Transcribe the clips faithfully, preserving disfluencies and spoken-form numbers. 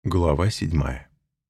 Глава седьмая.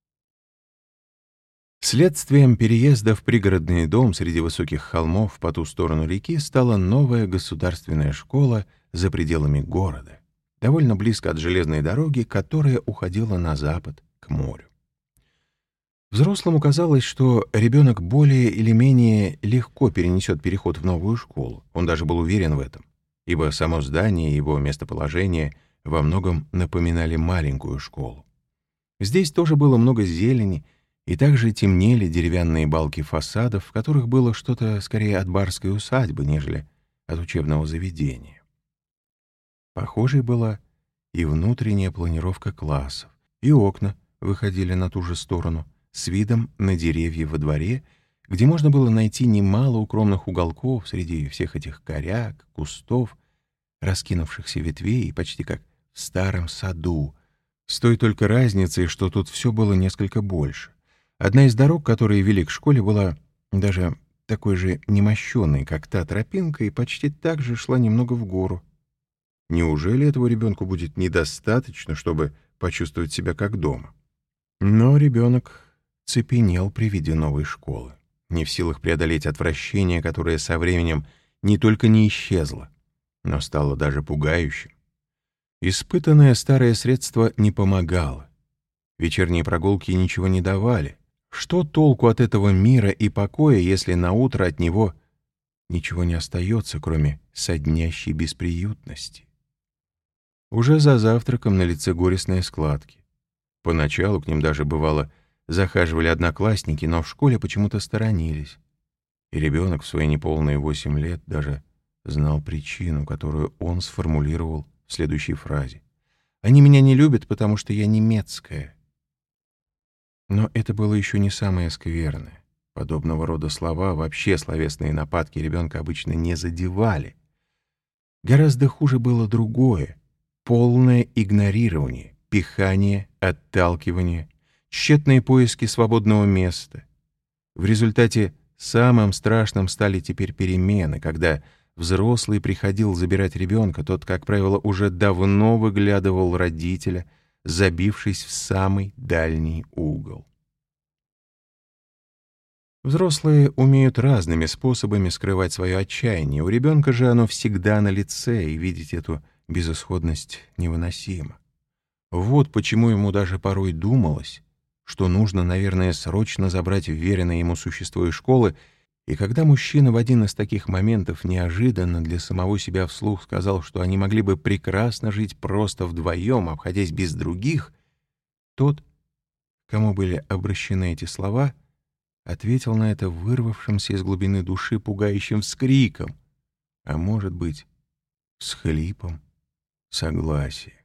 Следствием переезда в пригородный дом среди высоких холмов по ту сторону реки стала новая государственная школа за пределами города, довольно близко от железной дороги, которая уходила на запад, к морю. Взрослому казалось, что ребенок более или менее легко перенесет переход в новую школу. Он даже был уверен в этом, ибо само здание и его местоположение во многом напоминали маленькую школу. Здесь тоже было много зелени, и также темнели деревянные балки фасадов, в которых было что-то скорее от барской усадьбы, нежели от учебного заведения. Похожей была и внутренняя планировка классов, и окна выходили на ту же сторону, с видом на деревья во дворе, где можно было найти немало укромных уголков среди всех этих коряк, кустов, раскинувшихся ветвей, почти как в старом саду, с той только разницей, что тут все было несколько больше. Одна из дорог, которые вели к школе, была даже такой же немощенной, как та тропинка, и почти так же шла немного в гору. Неужели этого ребенку будет недостаточно, чтобы почувствовать себя как дома? Но ребенок цепенел при виде новой школы, не в силах преодолеть отвращение, которое со временем не только не исчезло, но стало даже пугающим. Испытанное старое средство не помогало. Вечерние прогулки ничего не давали. Что толку от этого мира и покоя, если наутро от него ничего не остается, кроме соднящей бесприютности? Уже за завтраком на лице горестные складки. Поначалу к ним даже, бывало, захаживали одноклассники, но в школе почему-то сторонились. И ребенок в свои неполные восемь лет даже знал причину, которую он сформулировал в следующей фразе. «Они меня не любят, потому что я немецкая». Но это было еще не самое скверное. Подобного рода слова, вообще словесные нападки ребенка обычно не задевали. Гораздо хуже было другое — полное игнорирование, пихание, отталкивание, тщетные поиски свободного места. В результате самым страшным стали теперь перемены, когда взрослый приходил забирать ребенка, тот, как правило, уже давно выглядывал родителя, забившись в самый дальний угол. Взрослые умеют разными способами скрывать свое отчаяние. У ребенка же оно всегда на лице, и видеть эту безысходность невыносимо. Вот почему ему даже порой думалось, что нужно, наверное, срочно забрать вверенное ему существо из школы. И когда мужчина в один из таких моментов неожиданно для самого себя вслух сказал, что они могли бы прекрасно жить просто вдвоем, обходясь без других, тот, к кому были обращены эти слова, ответил на это вырвавшимся из глубины души пугающим вскриком, а может быть, всхлипом согласия.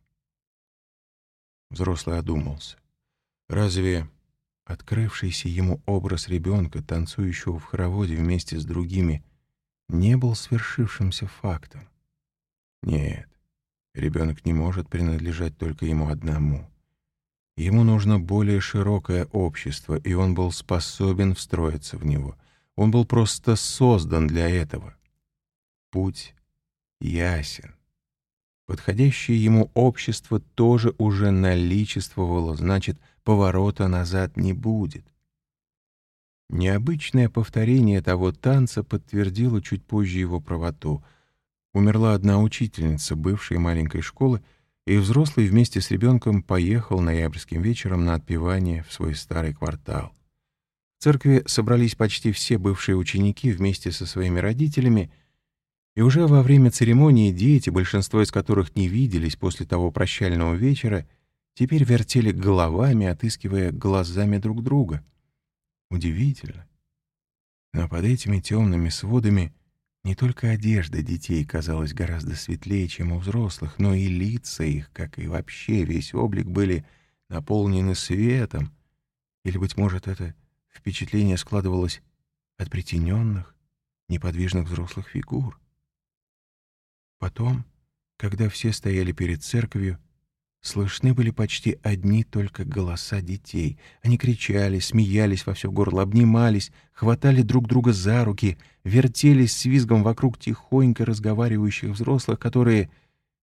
Взрослый одумался. Разве открывшийся ему образ ребенка, танцующего в хороводе вместе с другими, не был свершившимся фактом? Нет, ребенок не может принадлежать только ему одному. Ему нужно более широкое общество, и он был способен встроиться в него. Он был просто создан для этого. Путь ясен. Подходящее ему общество тоже уже наличествовало, значит, поворота назад не будет. Необычное повторение того танца подтвердило чуть позже его правоту. Умерла одна учительница бывшей маленькой школы, и взрослый вместе с ребенком поехал ноябрьским вечером на отпевание в свой старый квартал. В церкви собрались почти все бывшие ученики вместе со своими родителями, и уже во время церемонии дети, большинство из которых не виделись после того прощального вечера, теперь вертели головами, отыскивая глазами друг друга. Удивительно. Но под этими темными сводами не только одежда детей казалась гораздо светлее, чем у взрослых, но и лица их, как и вообще весь облик, были наполнены светом, или, быть может, это впечатление складывалось от притененных, неподвижных взрослых фигур. Потом, когда все стояли перед церковью, слышны были почти одни только голоса детей. Они кричали, смеялись во все горло, обнимались, хватали друг друга за руки, вертелись с визгом вокруг тихонько разговаривающих взрослых, которые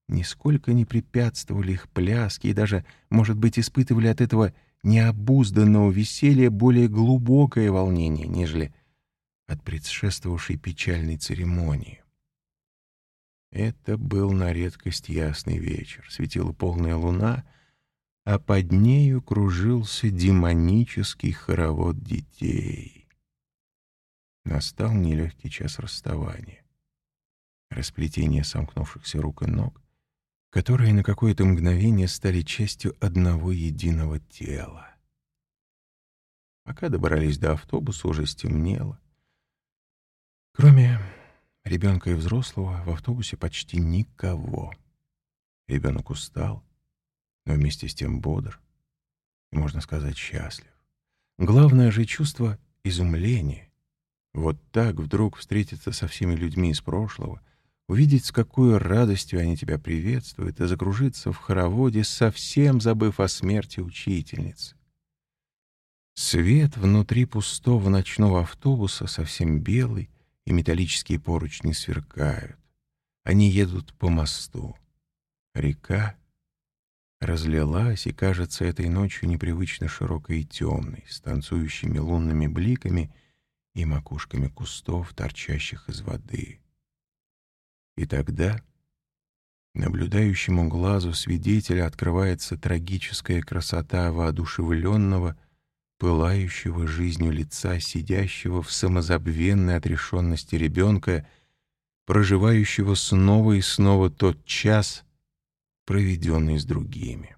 нисколько не препятствовали их пляски и даже, может быть, испытывали от этого необузданного веселья более глубокое волнение, нежели от предшествовавшей печальной церемонии. Это был на редкость ясный вечер, светила полная луна, а под нею кружился демонический хоровод детей. Настал нелегкий час расставания, расплетение сомкнувшихся рук и ног, которые на какое-то мгновение стали частью одного единого тела. Пока добрались до автобуса, уже стемнело. Кроме ребенка и взрослого, в автобусе почти никого. Ребенок устал, но вместе с тем бодр и, можно сказать, счастлив. Главное же чувство — изумление. Вот так вдруг встретиться со всеми людьми из прошлого, увидеть, с какой радостью они тебя приветствуют, и закружиться в хороводе, совсем забыв о смерти учительницы. Свет внутри пустого ночного автобуса совсем белый, и металлические поручни сверкают. Они едут по мосту. Река разлилась и кажется этой ночью непривычно широкой и темной, с танцующими лунными бликами и макушками кустов, торчащих из воды. И тогда наблюдающему глазу свидетеля открывается трагическая красота воодушевленного, пылающего жизнью лица, сидящего в самозабвенной отрешенности ребенка, проживающего снова и снова тот час, проведенный с другими.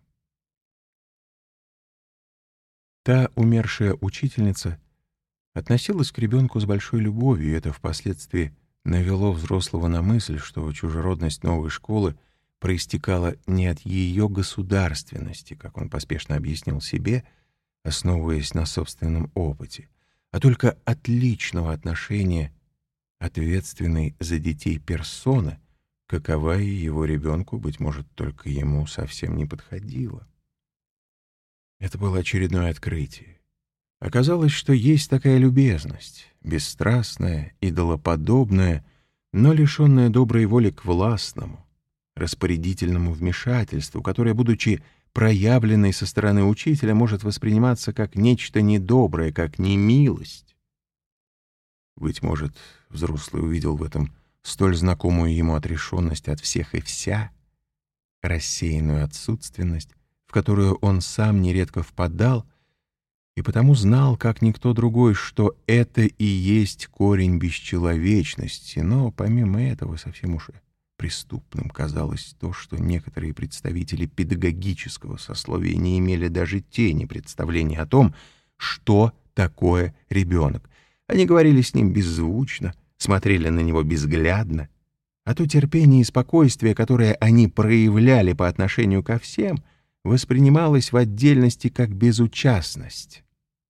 Та умершая учительница относилась к ребенку с большой любовью, и это впоследствии навело взрослого на мысль, что чужеродность новой школы проистекала не от ее государственности, как он поспешно объяснил себе, основываясь на собственном опыте, а только от личного отношения ответственной за детей персоны, какова и его ребенку, быть может, только ему совсем не подходила. Это было очередное открытие. Оказалось, что есть такая любезность, бесстрастная, идолоподобная, но лишенная доброй воли к властному, распорядительному вмешательству, которое, будучи проявленной со стороны учителя, может восприниматься как нечто недоброе, как немилость. Быть может, взрослый увидел в этом столь знакомую ему отрешенность от всех и вся, рассеянную отсутственность, в которую он сам нередко впадал, и потому знал, как никто другой, что это и есть корень бесчеловечности, но помимо этого совсем уж преступным казалось то, что некоторые представители педагогического сословия не имели даже тени представления о том, что такое ребенок. Они говорили с ним беззвучно, смотрели на него безглядно, а то терпение и спокойствие, которое они проявляли по отношению ко всем, воспринималось в отдельности как безучастность.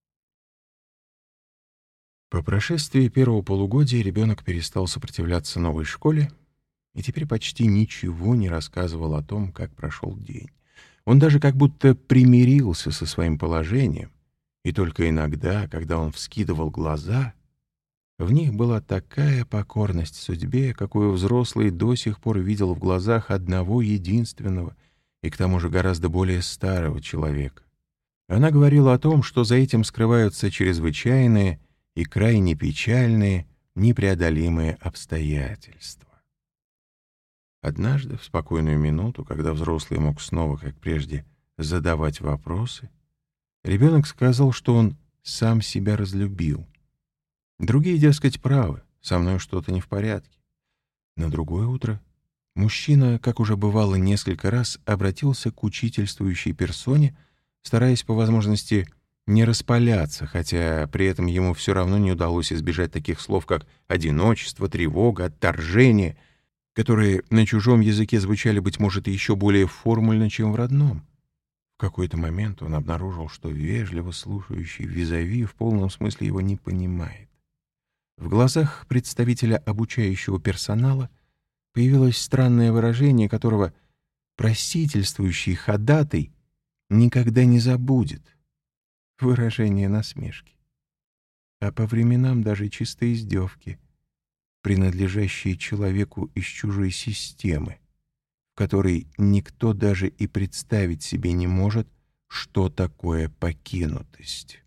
По прошествии первого полугодия ребенок перестал сопротивляться новой школе и теперь почти ничего не рассказывал о том, как прошел день. Он даже как будто примирился со своим положением, и только иногда, когда он вскидывал глаза, в них была такая покорность судьбе, какую взрослый до сих пор видел в глазах одного единственного и к тому же гораздо более старого человека. Она говорила о том, что за этим скрываются чрезвычайные и крайне печальные, непреодолимые обстоятельства. Однажды, в спокойную минуту, когда взрослый мог снова, как прежде, задавать вопросы, ребенок сказал, что он сам себя разлюбил. Другие, дескать, правы, со мной что-то не в порядке. На другое утро мужчина, как уже бывало несколько раз, обратился к учительствующей персоне, стараясь по возможности не распаляться, хотя при этом ему все равно не удалось избежать таких слов, как «одиночество», «тревога», «отторжение», которые на чужом языке звучали, быть может, еще более формульно, чем в родном. В какой-то момент он обнаружил, что вежливо слушающий визави в полном смысле его не понимает. В глазах представителя обучающего персонала появилось странное выражение, которого просительствующий ходатай никогда не забудет. Выражение насмешки. А по временам даже чистой издевки, принадлежащие человеку из чужой системы, в которой никто даже и представить себе не может, что такое покинутость.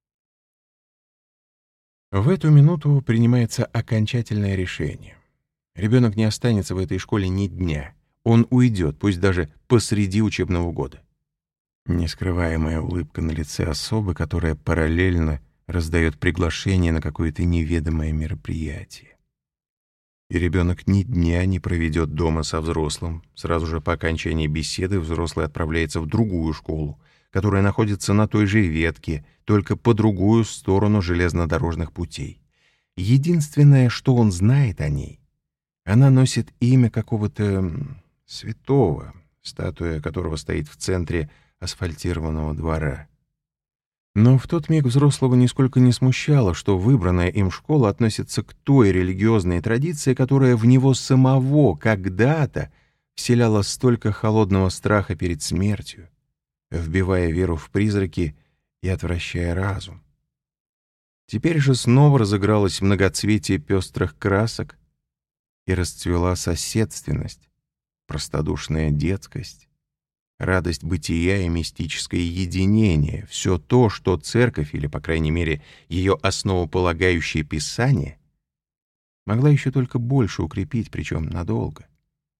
В эту минуту принимается окончательное решение. Ребенок не останется в этой школе ни дня. Он уйдет, пусть даже посреди учебного года. Нескрываемая улыбка на лице особы, которая параллельно раздает приглашение на какое-то неведомое мероприятие. И ребенок ни дня не проведет дома со взрослым. Сразу же по окончании беседы взрослый отправляется в другую школу, которая находится на той же ветке, только по другую сторону железнодорожных путей. Единственное, что он знает о ней, она носит имя какого-то святого, статуя которого стоит в центре асфальтированного двора. Но в тот миг взрослого нисколько не смущало, что выбранная им школа относится к той религиозной традиции, которая в него самого когда-то вселяла столько холодного страха перед смертью, вбивая веру в призраки и отвращая разум. Теперь же снова разыгралось многоцветие пестрых красок и расцвела соседственность, простодушная детскость, радость бытия и мистическое единение, все то, что церковь, или, по крайней мере, ее основополагающее писание, могла еще только больше укрепить, причем надолго.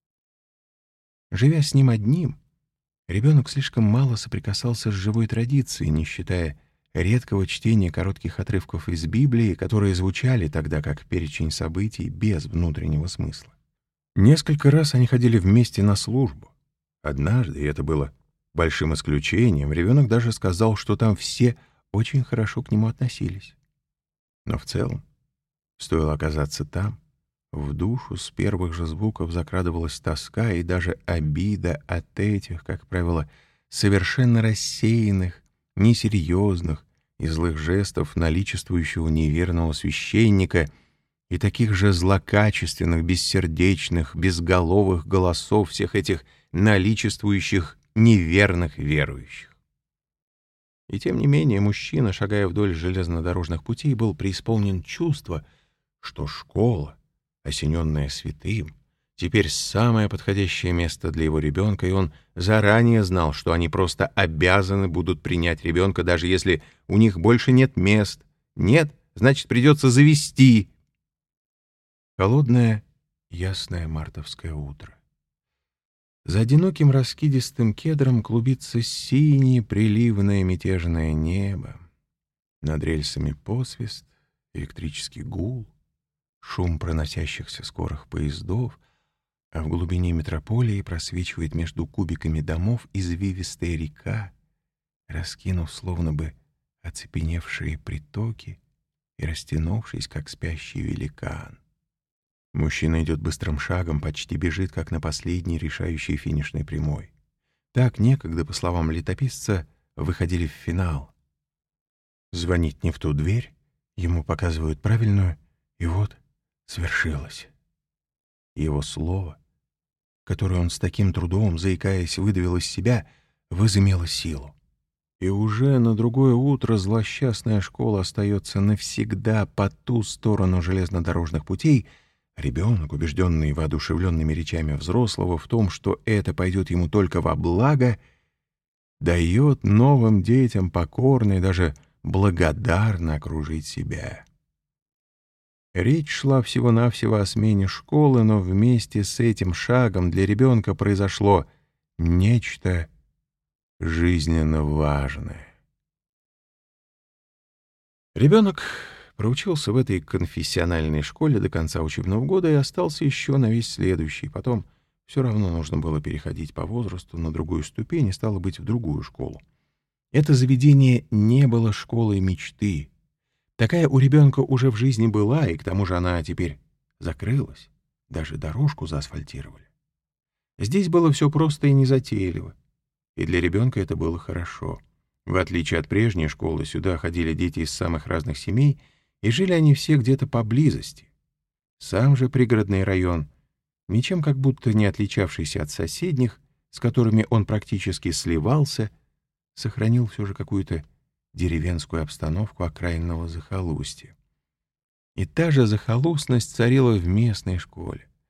Живя с ним одним, ребенок слишком мало соприкасался с живой традицией, не считая редкого чтения коротких отрывков из Библии, которые звучали тогда как перечень событий без внутреннего смысла. Несколько раз они ходили вместе на службу. Однажды, и это было большим исключением, ребенок даже сказал, что там все очень хорошо к нему относились. Но в целом, стоило оказаться там, в душу с первых же звуков закрадывалась тоска и даже обида от этих, как правило, совершенно рассеянных, несерьезных и злых жестов наличествующего неверного священника и таких же злокачественных, бессердечных, безголовых голосов всех этих наличествующих неверных верующих. И тем не менее мужчина, шагая вдоль железнодорожных путей, был преисполнен чувства, что школа, осененная святым, теперь самое подходящее место для его ребенка, и он заранее знал, что они просто обязаны будут принять ребенка, даже если у них больше нет мест. Нет, значит, придется завести. Холодное, ясное мартовское утро. За одиноким раскидистым кедром клубится синее приливное мятежное небо. Над рельсами посвист, электрический гул, шум проносящихся скорых поездов, а в глубине метрополии просвечивает между кубиками домов извивистая река, раскинув словно бы оцепеневшие притоки и растянувшись, как спящий великан. Мужчина идет быстрым шагом, почти бежит, как на последней решающей финишной прямой. Так некогда, по словам летописца, выходили в финал. Звонить не в ту дверь, ему показывают правильную, и вот свершилось. Его слово, которое он с таким трудом, заикаясь, выдавил из себя, возымело силу. И уже на другое утро злосчастная школа остается навсегда по ту сторону железнодорожных путей. Ребенок, убежденный воодушевленными речами взрослого в том, что это пойдет ему только во благо, дает новым детям покорно и даже благодарно окружить себя. Речь шла всего-навсего о смене школы, но вместе с этим шагом для ребенка произошло нечто жизненно важное. Ребенок проучился в этой конфессиональной школе до конца учебного года и остался еще на весь следующий. Потом все равно нужно было переходить по возрасту на другую ступень и, стало быть, в другую школу. Это заведение не было школой мечты. Такая у ребенка уже в жизни была, и к тому же она теперь закрылась. Даже дорожку заасфальтировали. Здесь было все просто и незатейливо. И для ребенка это было хорошо. В отличие от прежней школы, сюда ходили дети из самых разных семей, и жили они все где-то поблизости. Сам же пригородный район, ничем как будто не отличавшийся от соседних, с которыми он практически сливался, сохранил все же какую-то деревенскую обстановку окраинного захолустья. И та же захолустность царила в местной школе.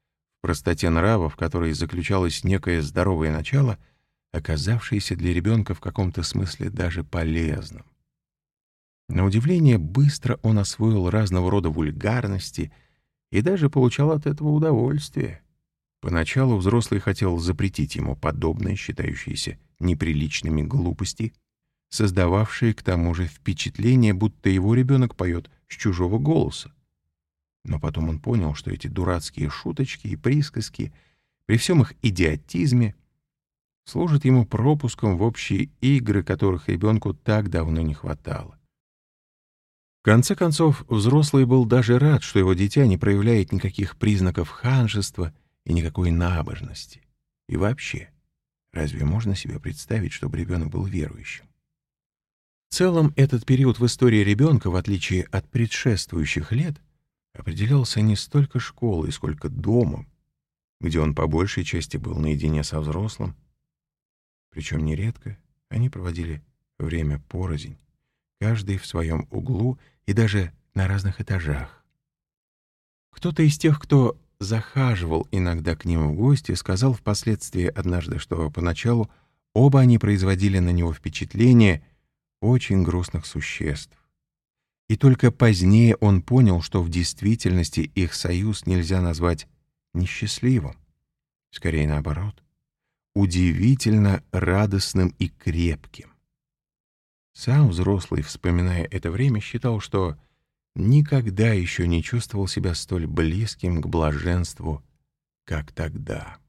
простоте нрава, в которой заключалось некое здоровое начало, оказавшееся для ребенка в каком-то смысле даже полезным. На удивление, быстро он освоил разного рода вульгарности и даже получал от этого удовольствие. Поначалу взрослый хотел запретить ему подобные, считающиеся неприличными глупости, создававшие к тому же впечатление, будто его ребенок поет с чужого голоса. Но потом он понял, что эти дурацкие шуточки и присказки, при всем их идиотизме, служат ему пропуском в общие игры, которых ребенку так давно не хватало. В конце концов, взрослый был даже рад, что его дитя не проявляет никаких признаков ханжества и никакой набожности. И вообще, разве можно себе представить, чтобы ребенок был верующим? В целом, этот период в истории ребенка, в отличие от предшествующих лет, определялся не столько школой, сколько домом, где он по большей части был наедине со взрослым. Причем нередко они проводили время порознь, каждый в своем углу и даже на разных этажах. Кто-то из тех, кто захаживал иногда к ним в гости, сказал впоследствии однажды, что поначалу оба они производили на него впечатление очень грустных существ. И только позднее он понял, что в действительности их союз нельзя назвать несчастливым. Скорее наоборот, удивительно радостным и крепким. Сам взрослый, вспоминая это время, считал, что никогда еще не чувствовал себя столь близким к блаженству, как тогда.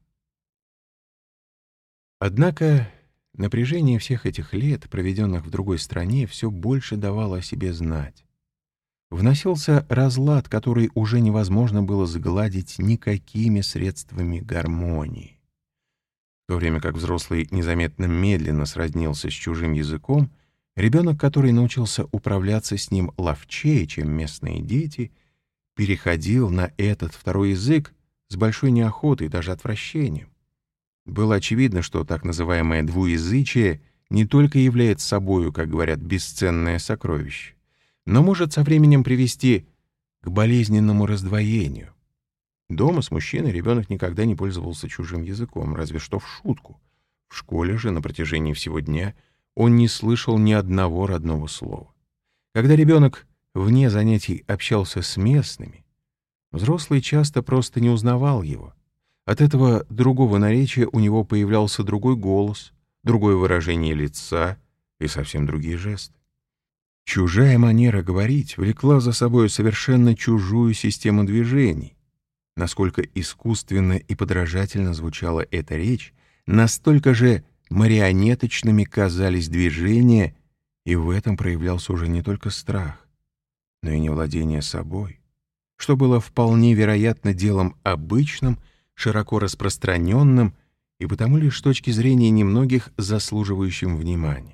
Однако напряжение всех этих лет, проведенных в другой стране, все больше давало о себе знать. Вносился разлад, который уже невозможно было сгладить никакими средствами гармонии. В то время как взрослый незаметно медленно сроднился с чужим языком, ребенок, который научился управляться с ним ловчее, чем местные дети, переходил на этот второй язык с большой неохотой, даже отвращением. Было очевидно, что так называемое двуязычие не только является собою, как говорят, бесценное сокровище, но может со временем привести к болезненному раздвоению. Дома с мужчиной ребенок никогда не пользовался чужим языком, разве что в шутку. В школе же на протяжении всего дня он не слышал ни одного родного слова. Когда ребенок вне занятий общался с местными, взрослый часто просто не узнавал его. От этого другого наречия у него появлялся другой голос, другое выражение лица и совсем другие жесты. Чужая манера говорить влекла за собой совершенно чужую систему движений. Насколько искусственно и подражательно звучала эта речь, настолько же марионеточными казались движения, и в этом проявлялся уже не только страх, но и невладение собой, что было вполне вероятно делом обычным, широко распространенным и потому лишь с точки зрения немногих заслуживающим внимания.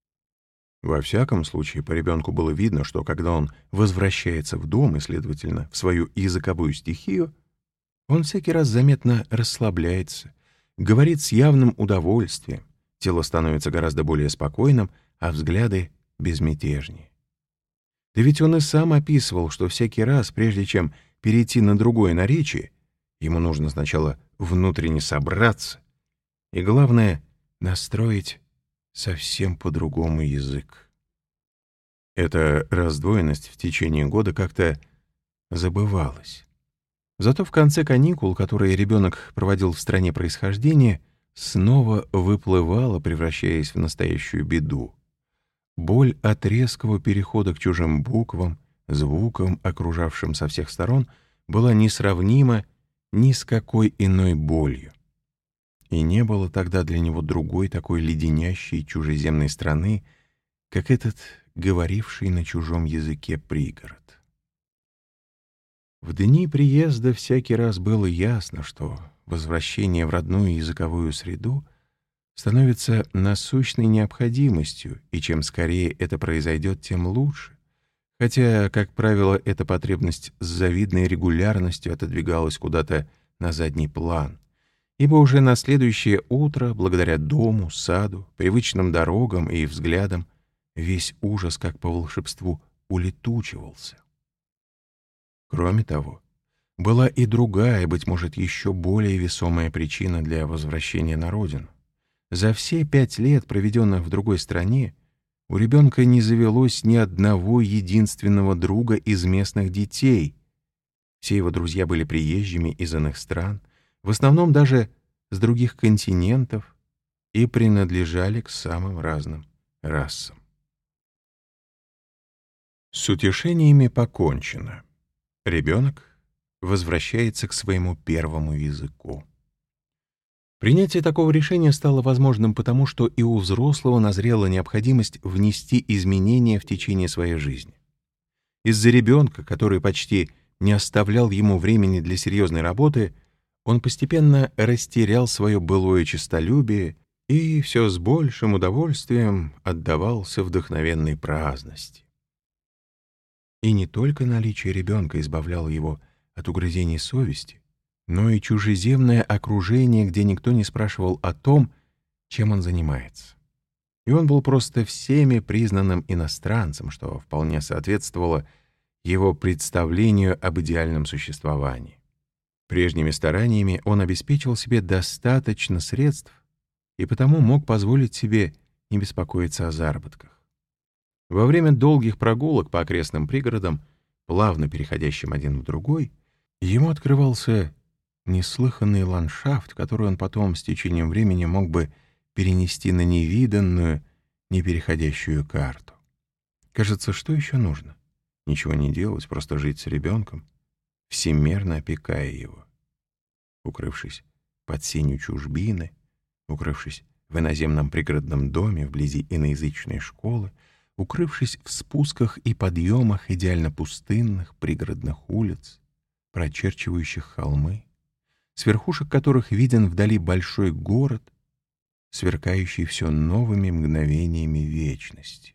Во всяком случае, по ребенку было видно, что когда он возвращается в дом и, следовательно, в свою языковую стихию, он всякий раз заметно расслабляется, говорит с явным удовольствием, тело становится гораздо более спокойным, а взгляды безмятежнее. Да ведь он и сам описывал, что всякий раз, прежде чем перейти на другое наречие, ему нужно сначала внутренне собраться и, главное, настроить совсем по-другому язык. Эта раздвоенность в течение года как-то забывалась. Зато в конце каникул, которые ребенок проводил в стране происхождения, снова выплывала, превращаясь в настоящую беду. Боль от резкого перехода к чужим буквам, звукам, окружавшим со всех сторон, была несравнима ни с какой иной болью. И не было тогда для него другой такой леденящей чужеземной страны, как этот говоривший на чужом языке пригород. В дни приезда всякий раз было ясно, что возвращение в родную языковую среду становится насущной необходимостью, и чем скорее это произойдет, тем лучше. Хотя, как правило, эта потребность с завидной регулярностью отодвигалась куда-то на задний план, ибо уже на следующее утро, благодаря дому, саду, привычным дорогам и взглядам, весь ужас, как по волшебству, улетучивался. Кроме того, была и другая, быть может, еще более весомая причина для возвращения на родину. За все пять лет, проведенных в другой стране, у ребенка не завелось ни одного единственного друга из местных детей. Все его друзья были приезжими из иных стран, в основном даже с других континентов, и принадлежали к самым разным расам. С утешениями покончено. Ребенок возвращается к своему первому языку. Принятие такого решения стало возможным потому, что и у взрослого назрела необходимость внести изменения в течение своей жизни. Из-за ребенка, который почти не оставлял ему времени для серьезной работы, он постепенно растерял свое былое честолюбие и все с большим удовольствием отдавался вдохновенной праздности. И не только наличие ребенка избавляло его от угрызений совести, но и чужеземное окружение, где никто не спрашивал о том, чем он занимается. И он был просто всеми признанным иностранцем, что вполне соответствовало его представлению об идеальном существовании. Прежними стараниями он обеспечил себе достаточно средств и потому мог позволить себе не беспокоиться о заработках. Во время долгих прогулок по окрестным пригородам, плавно переходящим один в другой, ему открывался неслыханный ландшафт, который он потом с течением времени мог бы перенести на невиданную, непереходящую карту. Кажется, что еще нужно? Ничего не делать, просто жить с ребенком, всемерно опекая его. Укрывшись под сенью чужбины, укрывшись в иноземном пригородном доме вблизи иноязычной школы, укрывшись в спусках и подъемах идеально пустынных пригородных улиц, прочерчивающих холмы, с верхушек которых виден вдали большой город, сверкающий все новыми мгновениями вечности.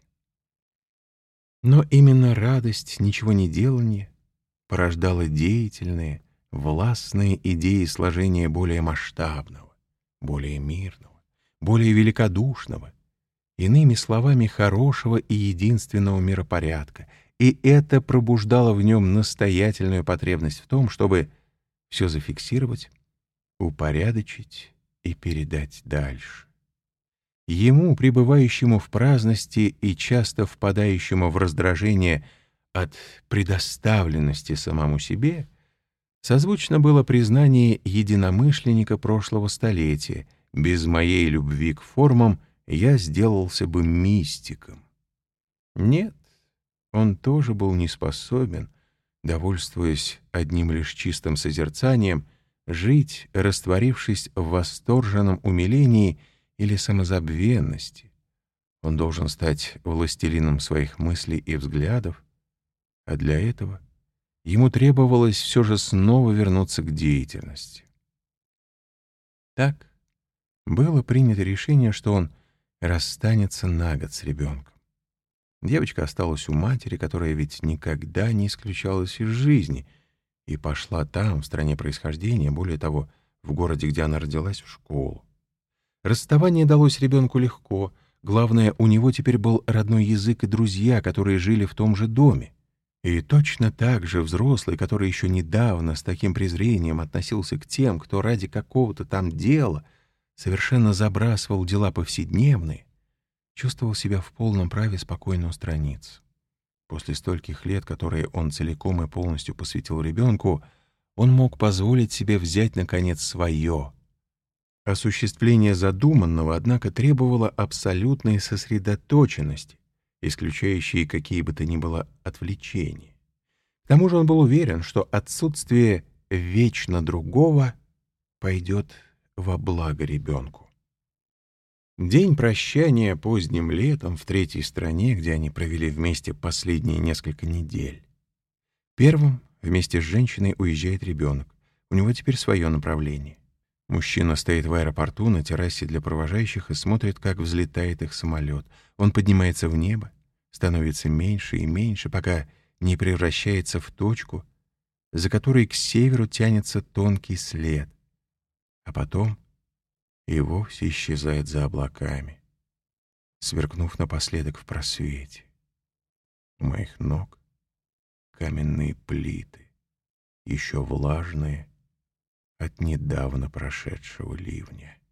Но именно радость ничего не делания порождала деятельные, властные идеи сложения более масштабного, более мирного, более великодушного, иными словами, хорошего и единственного миропорядка, и это пробуждало в нем настоятельную потребность в том, чтобы все зафиксировать, упорядочить и передать дальше. Ему, пребывающему в праздности и часто впадающему в раздражение от предоставленности самому себе, созвучно было признание единомышленника прошлого столетия: «Без моей любви к формам я сделался бы мистиком». Нет, он тоже был не способен, довольствуясь одним лишь чистым созерцанием, жить, растворившись в восторженном умилении или самозабвенности. Он должен стать властелином своих мыслей и взглядов, а для этого ему требовалось все же снова вернуться к деятельности. Так было принято решение, что он расстанется на год с ребенком. Девочка осталась у матери, которая ведь никогда не исключалась из жизни, и пошла там, в стране происхождения, более того, в городе, где она родилась, в школу. Расставание далось ребенку легко. Главное, у него теперь был родной язык и друзья, которые жили в том же доме. И точно так же взрослый, который еще недавно с таким презрением относился к тем, кто ради какого-то там дела совершенно забрасывал дела повседневные, чувствовал себя в полном праве спокойно устраниться. После стольких лет, которые он целиком и полностью посвятил ребенку, он мог позволить себе взять, наконец, свое. Осуществление задуманного, однако, требовало абсолютной сосредоточенности, исключающей какие бы то ни было отвлечения. К тому же он был уверен, что отсутствие вечно другого пойдет во благо ребенку. День прощания поздним летом в третьей стране, где они провели вместе последние несколько недель. Первым вместе с женщиной уезжает ребенок. У него теперь свое направление. Мужчина стоит в аэропорту на террасе для провожающих и смотрит, как взлетает их самолет. Он поднимается в небо, становится меньше и меньше, пока не превращается в точку, за которой к северу тянется тонкий след, а потом и вовсе исчезает за облаками, сверкнув напоследок в просвете. У моих ног каменные плиты, еще влажные от недавно прошедшего ливня.